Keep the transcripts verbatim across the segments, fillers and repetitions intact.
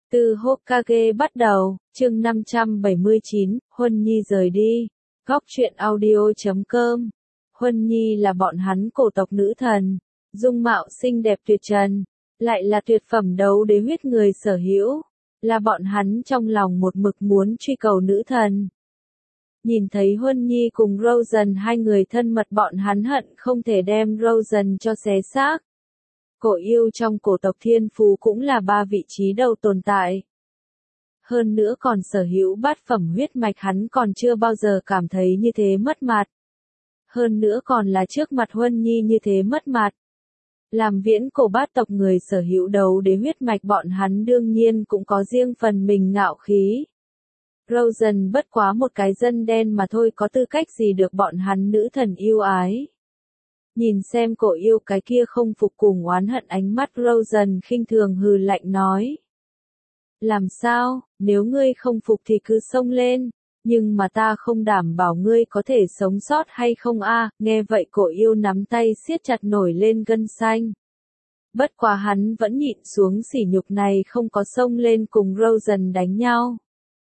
Từ Hokage bắt đầu, chương năm trăm bảy mươi chín, Huân Nhi rời đi. Góc truyện audio chấm com. Huân Nhi là bọn hắn cổ tộc nữ thần, dung mạo xinh đẹp tuyệt trần, lại là tuyệt phẩm đấu đế huyết người sở hữu, là bọn hắn trong lòng một mực muốn truy cầu nữ thần. Nhìn thấy Huân Nhi cùng Rosen hai người thân mật, bọn hắn hận không thể đem Rosen cho xé xác. Cổ yêu trong cổ tộc thiên phú cũng là ba vị trí đầu tồn tại. Hơn nữa còn sở hữu bát phẩm huyết mạch, hắn còn chưa bao giờ cảm thấy như thế mất mặt. Hơn nữa còn là trước mặt Huân Nhi như thế mất mặt. Làm viễn cổ bát tộc người sở hữu đấu đế huyết mạch, bọn hắn đương nhiên cũng có riêng phần mình ngạo khí. Rosen bất quá một cái dân đen mà thôi, có tư cách gì được bọn hắn nữ thần yêu ái. Nhìn xem cổ yêu cái kia không phục cùng oán hận ánh mắt, Rosen khinh thường hừ lạnh nói. Làm sao, nếu ngươi không phục thì cứ xông lên, nhưng mà ta không đảm bảo ngươi có thể sống sót hay không a. À. Nghe vậy cổ yêu nắm tay siết chặt nổi lên gân xanh. Bất quá hắn vẫn nhịn xuống sỉ nhục này, không có xông lên cùng Rosen đánh nhau.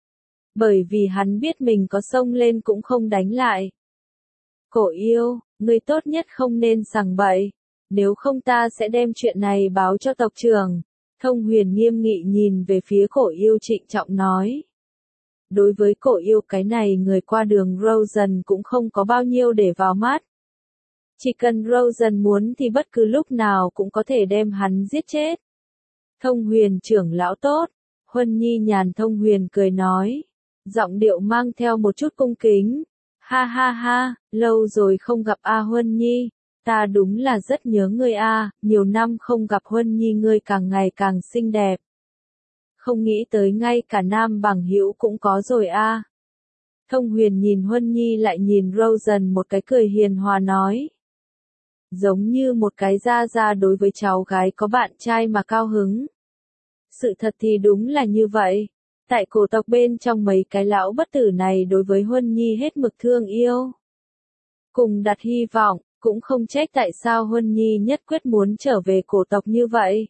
Bởi vì hắn biết mình có xông lên cũng không đánh lại. Cổ yêu, ngươi tốt nhất không nên sằng bậy, nếu không ta sẽ đem chuyện này báo cho tộc trưởng. Thông Huyền nghiêm nghị nhìn về phía cổ yêu trịnh trọng nói. Đối với cổ yêu cái này người qua đường, Rosen cũng không có bao nhiêu để vào mắt. Chỉ cần Rosen muốn thì bất cứ lúc nào cũng có thể đem hắn giết chết. Thông Huyền trưởng lão tốt, Huân Nhi nhàn. Thông Huyền cười nói, giọng điệu mang theo một chút cung kính. Ha ha ha, lâu rồi không gặp a Huân Nhi, ta đúng là rất nhớ ngươi a, nhiều năm không gặp Huân Nhi ngươi càng ngày càng xinh đẹp. Không nghĩ tới ngay cả nam bằng hữu cũng có rồi a. Thông Huyền nhìn Huân Nhi lại nhìn Rosen một cái, cười hiền hòa nói. Giống như một cái gia gia đối với cháu gái có bạn trai mà cao hứng. Sự thật thì đúng là như vậy. Tại cổ tộc bên trong, mấy cái lão bất tử này đối với Huân Nhi hết mực thương yêu. Cùng đặt hy vọng, cũng không trách tại sao Huân Nhi nhất quyết muốn trở về cổ tộc như vậy.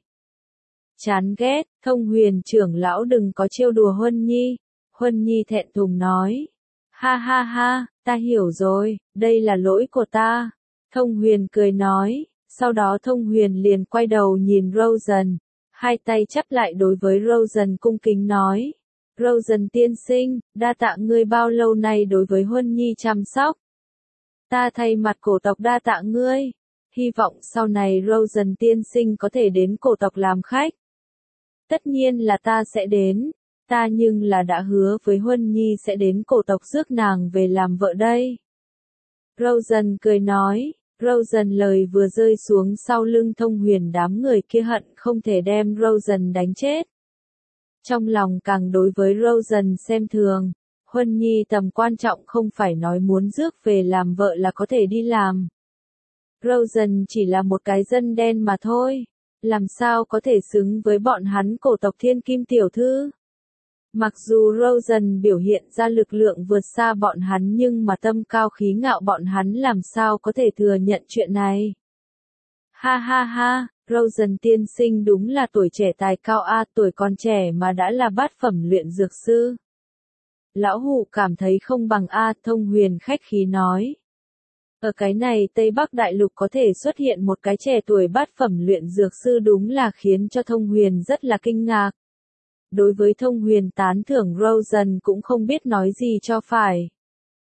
Chán ghét, Thông Huyền trưởng lão đừng có trêu đùa Huân Nhi. Huân Nhi thẹn thùng nói. Ha ha ha, ta hiểu rồi, đây là lỗi của ta. Thông Huyền cười nói, sau đó Thông Huyền liền quay đầu nhìn Rosen, hai tay chắp lại đối với Rosen cung kính nói. Rosen tiên sinh, đa tạ ngươi bao lâu nay đối với Huân Nhi chăm sóc. Ta thay mặt cổ tộc đa tạ ngươi. Hy vọng sau này Rosen tiên sinh có thể đến cổ tộc làm khách. Tất nhiên là ta sẽ đến. Ta nhưng là đã hứa với Huân Nhi sẽ đến cổ tộc rước nàng về làm vợ đây. Rosen cười nói. Rosen lời vừa rơi xuống, sau lưng Thông Huyền đám người kia hận không thể đem Rosen đánh chết. Trong lòng càng đối với Rosen xem thường. Huân Nhi tầm quan trọng không phải nói muốn rước về làm vợ là có thể đi làm. Rosen chỉ là một cái dân đen mà thôi. Làm sao có thể xứng với bọn hắn cổ tộc thiên kim tiểu thư. Mặc dù Rosen biểu hiện ra lực lượng vượt xa bọn hắn, nhưng mà tâm cao khí ngạo, bọn hắn làm sao có thể thừa nhận chuyện này. Ha ha ha. Rosen tiên sinh đúng là tuổi trẻ tài cao a, tuổi còn trẻ mà đã là bát phẩm luyện dược sư. Lão hủ cảm thấy không bằng a. Thông Huyền khách khí nói. Ở cái này Tây Bắc Đại Lục có thể xuất hiện một cái trẻ tuổi bát phẩm luyện dược sư đúng là khiến cho Thông Huyền rất là kinh ngạc. Đối với Thông Huyền tán thưởng, Rosen cũng không biết nói gì cho phải.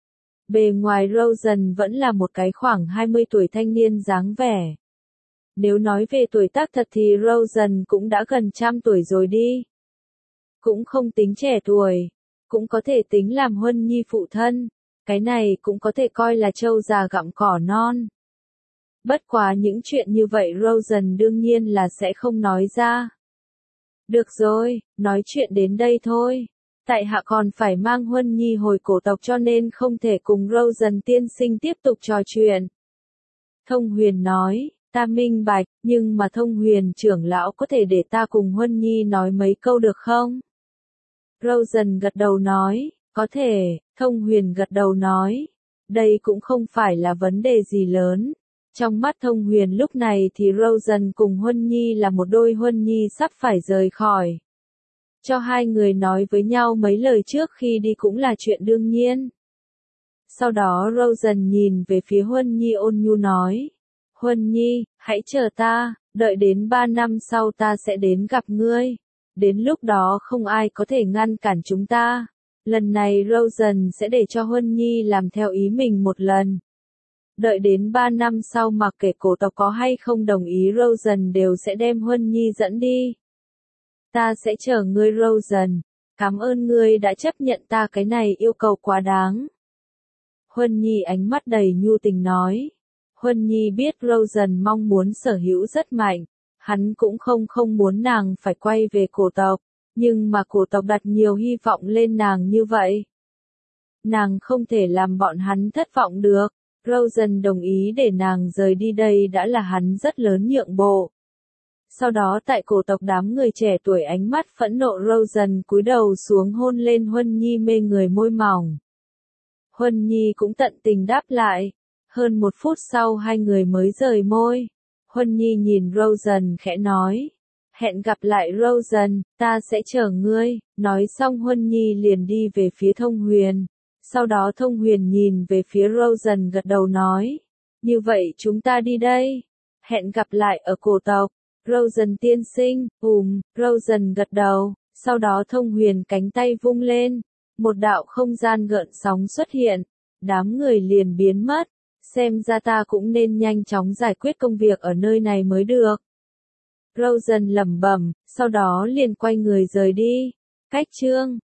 Bề ngoài Rosen vẫn là một cái khoảng hai mươi tuổi thanh niên dáng vẻ. Nếu nói về tuổi tác thật thì Rosen cũng đã gần trăm tuổi rồi đi. Cũng không tính trẻ tuổi. Cũng có thể tính làm Huân Nhi phụ thân. Cái này cũng có thể coi là trâu già gặm cỏ non. Bất quá những chuyện như vậy Rosen đương nhiên là sẽ không nói ra. Được rồi, nói chuyện đến đây thôi. Tại hạ còn phải mang Huân Nhi hồi cổ tộc, cho nên không thể cùng Rosen tiên sinh tiếp tục trò chuyện. Thông Huyền nói. Ta minh bạch, nhưng mà Thông Huyền trưởng lão có thể để ta cùng Huân Nhi nói mấy câu được không? Rosen gật đầu nói, có thể. Thông Huyền gật đầu nói, đây cũng không phải là vấn đề gì lớn. Trong mắt Thông Huyền lúc này thì Rosen cùng Huân Nhi là một đôi. Huân Nhi sắp phải rời khỏi Cho hai người nói với nhau mấy lời trước khi đi cũng là chuyện đương nhiên. Sau đó Rosen nhìn về phía Huân Nhi ôn nhu nói. Huân Nhi, hãy chờ ta, đợi đến ba năm sau ta sẽ đến gặp ngươi. Đến lúc đó không ai có thể ngăn cản chúng ta. Lần này Rosen sẽ để cho Huân Nhi làm theo ý mình một lần. Đợi đến ba năm sau mặc kệ cổ tộc có hay không đồng ý Rosen đều sẽ đem Huân Nhi dẫn đi. Ta sẽ chờ ngươi Rosen, cảm ơn ngươi đã chấp nhận ta cái này yêu cầu quá đáng. Huân Nhi ánh mắt đầy nhu tình nói. Huân Nhi biết Rosen mong muốn sở hữu rất mạnh, hắn cũng không không muốn nàng phải quay về cổ tộc, nhưng mà cổ tộc đặt nhiều hy vọng lên nàng như vậy. Nàng không thể làm bọn hắn thất vọng được, Rosen đồng ý để nàng rời đi đây đã là hắn rất lớn nhượng bộ. Sau đó tại cổ tộc đám người trẻ tuổi ánh mắt phẫn nộ Rosen cúi đầu xuống hôn lên Huân Nhi mê người môi mỏng. Huân Nhi cũng tận tình đáp lại. Hơn một phút sau hai người mới rời môi. Huân Nhi nhìn Rosen khẽ nói. Hẹn gặp lại Rosen, ta sẽ chờ ngươi. Nói xong Huân Nhi liền đi về phía Thông Huyền. Sau đó Thông Huyền nhìn về phía Rosen gật đầu nói. Như vậy chúng ta đi đây. Hẹn gặp lại ở cổ tộc. Rosen tiên sinh, ùm, Rosen gật đầu. Sau đó Thông Huyền cánh tay vung lên. Một đạo không gian gợn sóng xuất hiện. Đám người liền biến mất. Xem ra ta cũng nên nhanh chóng giải quyết công việc ở nơi này mới được. Rosen lẩm bẩm, sau đó liền quay người rời đi. Cách chương